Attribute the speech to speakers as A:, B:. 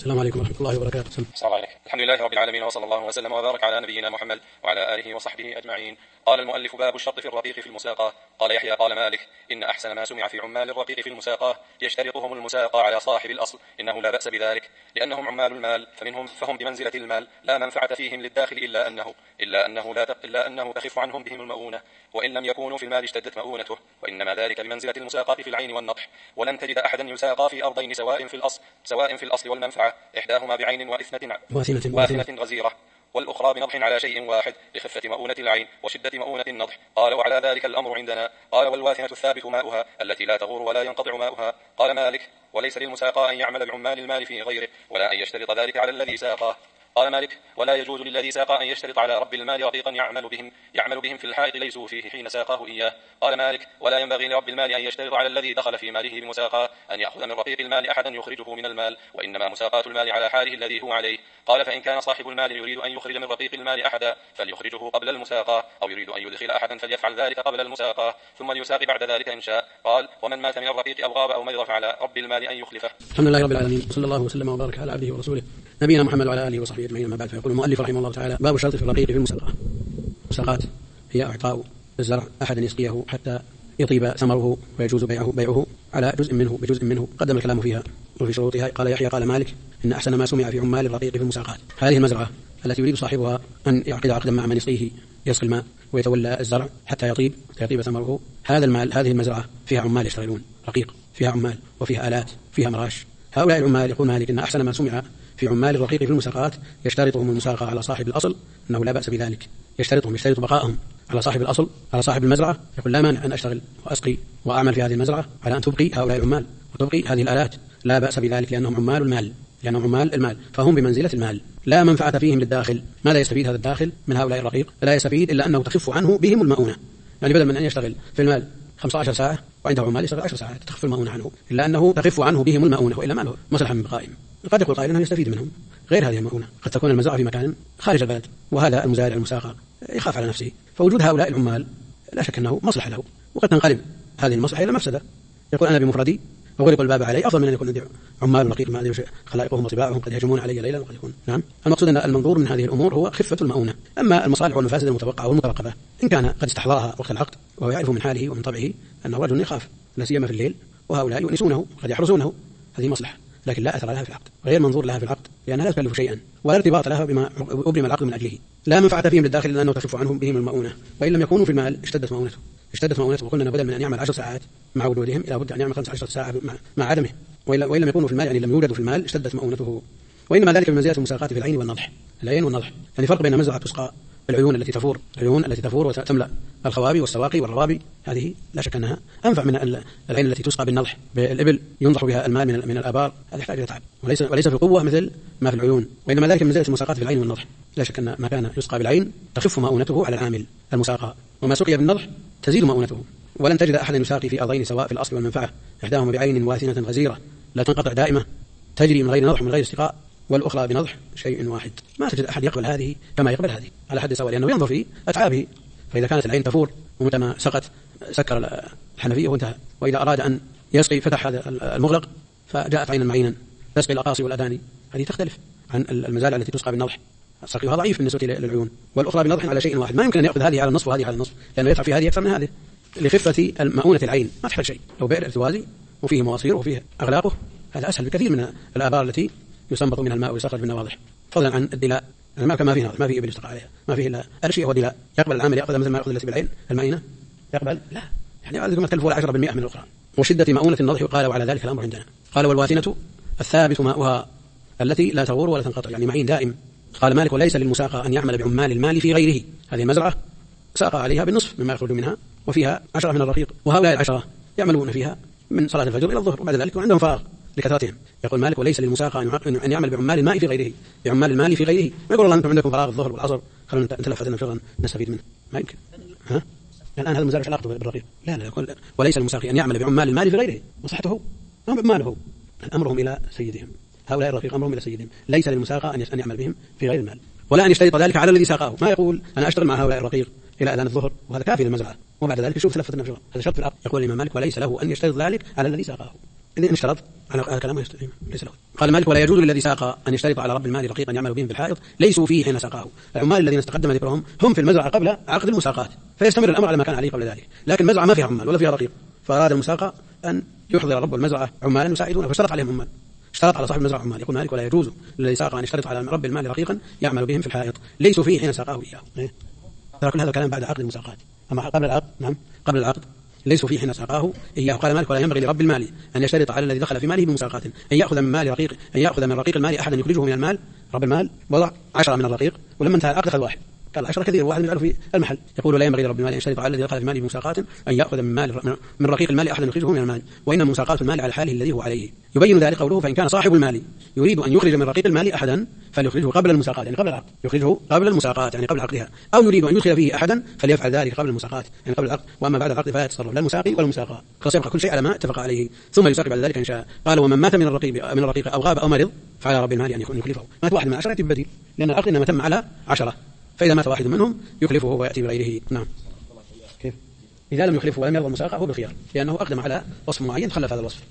A: السلام عليكم ورحمة الله وبركاته.
B: السلام عليكم. الحمد لله رب العالمين، وصلى الله وسلم وبارك على نبينا محمد وعلى آله وصحبه أجمعين. قال المؤلف: باب الشرط في الرقيق في المساقاة. قال يحيى قال مالك: إن أحسن ما سمع في عمال الرقيق في المساقاة يشترطهم المساقى على صاحب الأصل، إنه لا بأس بذلك، لأنهم عمال المال فهم بمنزلة المال، لا منفعة فيهم للداخل إلا أنه تخف عنهم بهم المؤونة، وإن لم يكونوا في المال اشتدت مؤونته، وإنما ذلك بمنزلة المساقاة في العين والنطح. ولن تجد أحدا يساقى في أرضين سواء في الأصل والمنفعة، إحداهما بعين واثنة غزيرة، والأخرى بنضح على شيء واحد، لخفة مؤونة العين وشدة مؤونة النضح. قال: وعلى ذلك الأمر عندنا. قال: والواثنة الثابت ماؤها التي لا تغور ولا ينقطع ماؤها. قال مالك: وليس للمساقى أن يعمل بعمال المال في غيره، ولا أن يشترط ذلك على الذي ساقاه. قال مالك: ولا يجوز للذي ساقى أن يشترط على رب المال رقيقا يعمل بهم في الحائط ليسوا فيه حين ساقاه إياه. قال مالك: ولا ينبغي لرب المال أن يشترط على الذي دخل في ماله بمساقاه أن يأخذ من رقيق المال أحدا يخرجه من المال، وإنما مساقات المال على حاله الذي هو عليه. قال: فإن كان صاحب المال يريد أن يخرج من رقيق المال أحدا فليخرجه قبل المساقاه، أو يريد أن يدخل أحدا فليفعل ذلك قبل المساقاه، ثم ليساق بعد ذلك إن شاء. قال: ومن مات من الرقيق أو غاب أو مرض فعلى رب المال أن يخلفه.
A: الحمد لله رب العالمين، صلى الله وسلم وبارك على عبده ورسوله نبينا محمد وعلى آله وصحبه أجمعين. ما بعد، فيقول المؤلف رحمه الله تعالى: باب الشرط في الرقيق في المساقاة. المساقات هي إعطاء الزرع أحدا يسقيه حتى يطيب ثمره ويجوز بيعه على بجزء منه. قدم الكلام فيها وفي شروطها. قال يحيى قال مالك: إن أحسن ما سمع في عمال الرقيق في المساقات هذه المزرعة التي يريد صاحبها أن يعقد عقدا مع من يسقيه، يسقي الماء ويتولى الزرع حتى يطيب ثمره. هذا المال، هذه المزرعة فيها عمال يشتغلون رقيق، فيها عمال وفيها آلات، فيها مراش. هؤلاء العمال يقول مالك: إن أحسن ما سمع في عمال الرقيق في المساقات يشترطهم المساقى على صاحب الأصل، أنه لا بأس بذلك. يشترط بقائهم على صاحب الأصل، على صاحب المزرعة. يقول: لا مانع أن أشتغل وأسقي وأعمل في هذه المزرعة على أن تبقي هؤلاء العمال وتبقي هذه الآلات، لا بأس بذلك، لأنهم عمال المال، فهم بمنزلة المال، لا منفعة فيهم للداخل. ماذا يستفيد هذا الداخل من هؤلاء الرقيق؟ لا يستفيد إلا أنه تخف عنه بهم المؤونة. يعني بدل من أن يشتغل في المال 15 ساعة وعنده عمال يشتغل 10 ساعات تخف المؤونة عنه، إلا أنه تخف عنه بهم المؤونة، وإلا ما له مصلحة من بقائهم. قد يقول قائل أنه يستفيد منهم غير هذه المؤونة، قد تكون المزرعة في مكان خارج البلد، وهذا المزارع المساقى يخاف على نفسه، فوجود هؤلاء العمال لا شك أنه مصلحة له، وقد تنقلب هذه المصلحة إلى مفسدة. يقول: أنا بمفردي وغلق الباب علي أفضل من أن يكون عندي عمال رقيق، ما أدري خلائقهم وطباعهم قد يهجمون علي ليلا وقد يكون. نعم، المقصود أن المنظور من هذه الأمور هو خفة المؤونة. أما المصالح والمفاسد المتوقعة والمترقبة إن كان قد استحضرها وقت العقد وهو يعرف من حاله ومن طبعه أنه رجل يخاف، لا سيما في الليل، وهؤلاء يؤنسونه قد يحرسونه، هذه مصلحة، لكن لا أثر لها في العقد، غير منظور لها في العقد، لأنها لا تكلف شيئا ولا ارتباط لها بما أبرم العقد من أجله. لا منفعة فيهم للداخل إلا أنه تخف عنهم بهم المؤونة، وإن لم يكونوا في المال اشتدت مؤونته. وقلنا بدل من أن يعمل 10 ساعات مع وجودهم إلى بد أن يعمل 15 ساعة مع عدمه، وإن لم يكونوا في المال، يعني لم يوجدوا في المال، اشتدت مؤونته. وإنما ذلك بمنزلة المساقات في العين والنضح. يعني فرق بين مزرعة تسقى العيون التي تفور وتملأ الخوابي والسواقي والروابي، هذه لا شك أنها أنفع من العين التي تسقى بالنضح بالإبل ينضح بها الماء من الآبار، هذا يحتاج إلى تعب وليس في قوة مثل ما في العيون. وإنما ذلك بمنزلة المساقات في العين والنضح. لا شك أن ما كان يسقى بالعين تخف مؤونته على العامل المساقى، وما سقي بالنضح تزيد مؤونته. ولن تجد أحدا يساقي في أرضين سواء في الأصل والمنفعة، إحداهما بعين واثنة غزيرة لا تنقطع دائمة تجري من غير نضح ومن غير استقاء، والأخرى بنضح شيء واحد. ما تجد أحد يقبل هذه كما يقبل هذه على حد سواء، لأنه ينظر في أتعابه. فإذا كانت العين تفور ومتى ما سقط سكر الحنفية وانتهى، وإذا أراد أن يسقي فتح هذا المغلق فجاءت عينا معينا تسقي الأقاصي والأداني، هذه تختلف عن المزارع التي تسقى بالنضح، سقيها ضعيف بالنسبة للعيون. والأخرى بنضح على شيء واحد، ما يمكن أن يأخذ هذه على النصف وهذه على النصف، لأنه يدفع في هذه أكثر من هذه لخفة مؤونة العين، ما تحتاج شيء. لو بئر ارتوازي وفيه مواسير وفيه أغلاقه هذا أسهل بكثير من الآبار التي يستنبط منها الماء ويستخرج منها واضح، فضلا عن الدلاء. الماء كما فيه نضح، ما فيه إبل يستقى عليها، ما فيه إلا الشيء هو دلاء. يقبل العامل يأخذ مثل ما يأخذ التي بالعين المعينة؟ يقبل؟ لا، يعني هذه ما تكلف ولا 10% من الأخرى. وشدة مؤونة النضح. قال: وعلى ذلك الأمر عندنا. قال: والواثنة الثابت ماؤها التي لا تغور ولا تنقطع، يعني معين دائم. قال مالك: وليس للمساقى أن يعمل بعمال المال في غيره. هذه المزرعة ساقى عليها بالنصف مما يخرج منها، وفيها 10 من الرقيق، وهؤلاء 10 يعملون فيها من صلاة الفجر إلى الظهر، وبعد ذلك عندهم فراغ لكثرتهم. يقول مالك: وليس للمساقى أن يعمل بعمال المال في غيره، بعمال المال في غيره. ما يقول الله أنتم عندكم فراغ الظهر والعصر خلونا نتلفت لنا شغلا نستفيد منه، ما يمكن. الآن هذا المزارع علاقته بالرقيق؟ لا يقول: وليس للمساقي أن يعمل بعمال المال في غيره، مصلحته هم بعماله، أمرهم إلى سيدهم. هؤلاء الرقيق أمرهم إلى سيدهم، ليس للمساقى أن يعمل بهم في غير المال، ولا أن يشترط ذلك على الذي ساقاه. ما يقول أنا أشتغل مع هؤلاء الرقيق إلى أذان الظهر وهذا كافي للمزرعة، وبعد ذلك يشوف تلفت لنا شغل، هذا شرط في العقد. يقول الإمام مالك: وليس له أن يشترط ذلك على الذي ساقاه. إن اشترط على كلامه ليس له. قال مالك: ولا يجوز للذي ساق أن يشترط على رب المال رقيقا يعمل بهم في الحائط ليسوا فيه حين ساقاه. العمال الذين استقدم ذكرهم هم في المزرعة قبل عقد المساقات، فيستمر الأمر على ما كان عليه قبل ذلك، لكن المزرعة ما فيها عمال ولا فيها رقيق، فأراد المساقة أن يحضر رب المزرعة عمالا يساعدونه، فاشترط عليهم عمال، اشترط على صاحب المزرعة عمال. يقول مالك: ولا يجوز للذي ساق أن يشترط على رب المال رقيقا يعمل بهم في الحائط ليسوا فيه حين ساقاه إياه. ترى كل هذا الكلام بعد عقد المساقات، أما قبل العقد نعم قبل العقد ليسوا فيه حين ساقاه إياه. قال مالك: ولا ينبغي لرب المال أن يشترط على الذي دخل في ماله بمساقات أن يأخذ من رقيق المال أحدا يخرجه من المال. رب المال وضع 10 من الرقيق، ولما انتهى العقد أخذ واحد، قال 10 كثير، واحد يجعله في المحل. يقول: لا ينبغي لرب المال أن يشترط على الذي دخل في ماله بمساقات أن يأخذ من رقيق المال أحدا يخرجه من المال، وإن مساقات المال على حاله الذي هو عليه. يبين ذلك قوله: فإن كان صاحب المال يريد أن يخرج من رقيق المال أحدا فليخرجه قبل المساقات، يعني قبل العقد، يخرجه قبل المساقات يعني قبل عقدها، أو يريد أن يدخل فيه أحدا فليفعل ذلك قبل المساقات يعني قبل العقد، وأما بعد العقد فلا يتصرف لا المساقي ولا المساقى، خلاص يبقى كل شيء على ما اتفق عليه، ثم يساقي بعد ذلك إن شاء. قال: ومن مات من الرقيق أو غاب أو مرض فعلى رب المال أن يخلفه. مات واحد من 10 يأتي ببديل، لأن العقد إنما تم على 10، فإذا مات واحد منهم يخلفه ويأتي بغيره. نعم. كيف؟ إذا لم يخلفه ولم يرضى المساقة هو بالخيار، لأنه أقدم على وصف معين خلف هذا الوصف.